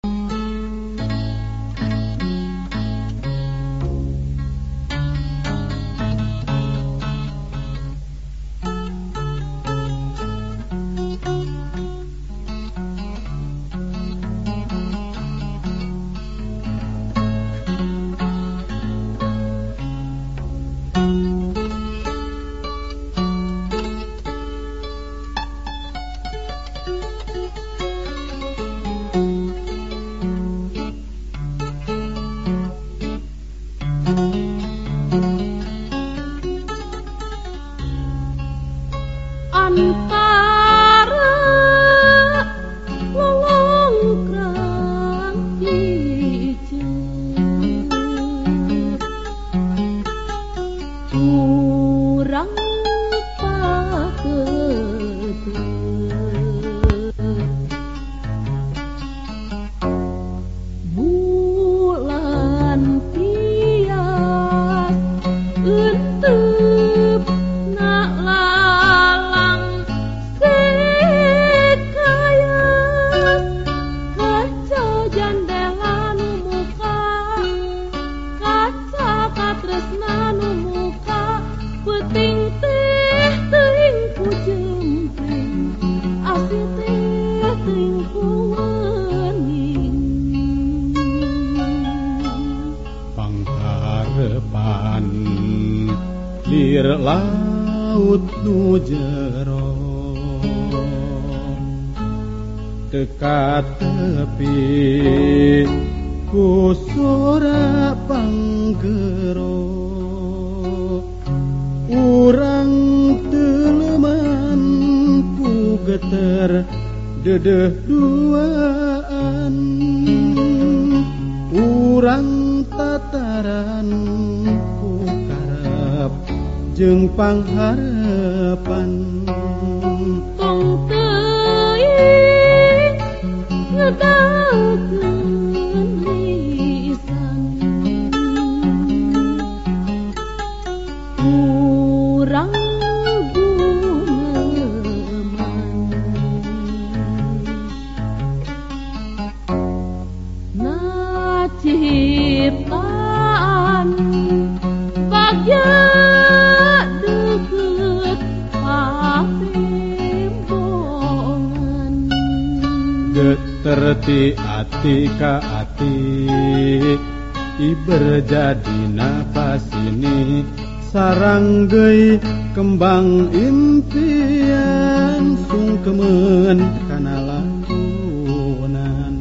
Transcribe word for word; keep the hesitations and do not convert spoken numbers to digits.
Laut nu jero dekat tepi ku sora panggero urang teleman ku geter dedeh duaan urang tataran ku karep jeung pangharepan tong teuing ngedaukeun lisan urang gumeman na ciptaan bagja terti ati ka ati iber jadi napas ini sarang geui kembang impian sungkeun kana lakunan